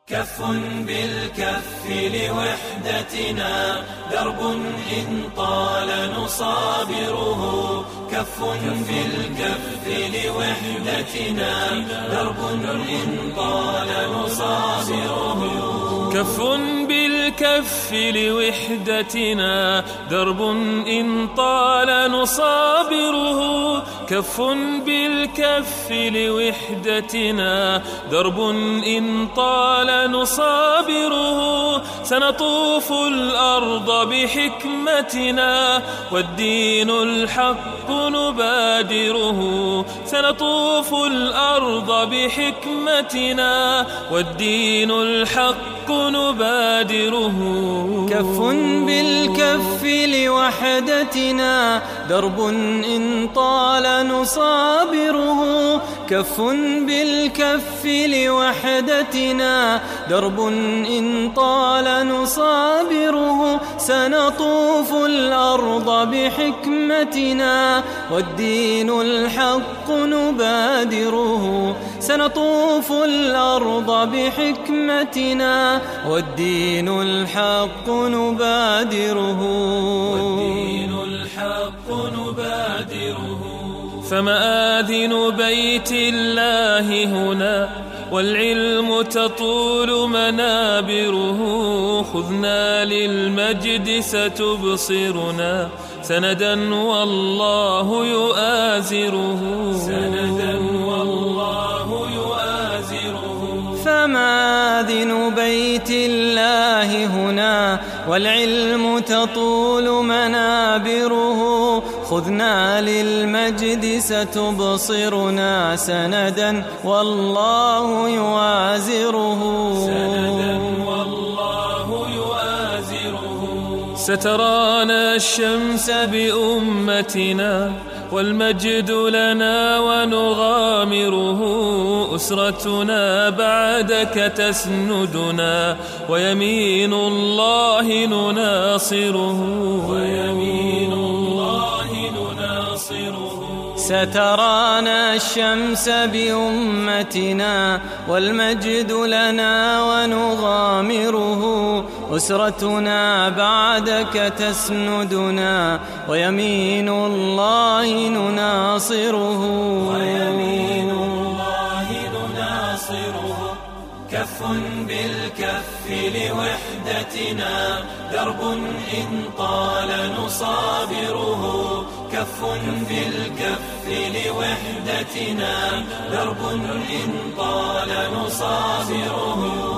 كف بالكف لوحدتنا درب إن طال نصابره. كف بالكف لوحدتنا درب إن طال نصابره. كف بالكف لوحدتنا درب إن طال نصابره. كف بالكف لوحدتنا درب إن طال نصابره. سنطوف الأرض بحكمتنا والدين الحق نبادره. سنطوف الأرض بحكمتنا والدين الحق نبادره. كف بالكف لوحدتنا درب إن طال نصابره. كف بالكف لوحدتنا درب إن طال نصابره. سنطوف الأرض بحكمتنا والدين الحق نبادره. سنطوف الأرض بحكمتنا والدين الحق نبادره. والدين الحق نبادره. فمآذن بيت الله هنا والعلم تطول منابره. خذنا للمجد ستبصرنا سندا والله يؤازره. سندا والله يؤازره. فمآذن بيت الله هنا والعلم تطول منابره. خذنا للمجد ستبصرنا سندا والله يوازره. سندا والله يؤازره. سترانا الشمس بأمتنا والمجد لنا ونغامره. أسرتنا بعدك تسندنا ويمين الله نناصره. ويمين الله نناصره. سترانا الشمس بأمتنا والمجد لنا ونغامره. أسرتنا بعدك تسندنا ويمين الله نناصره. ويمين الله نناصره. كف بالكف لوحدتنا درب إن طال نصابره. كف بالكف لوحدتنا درب إن طال نصابره.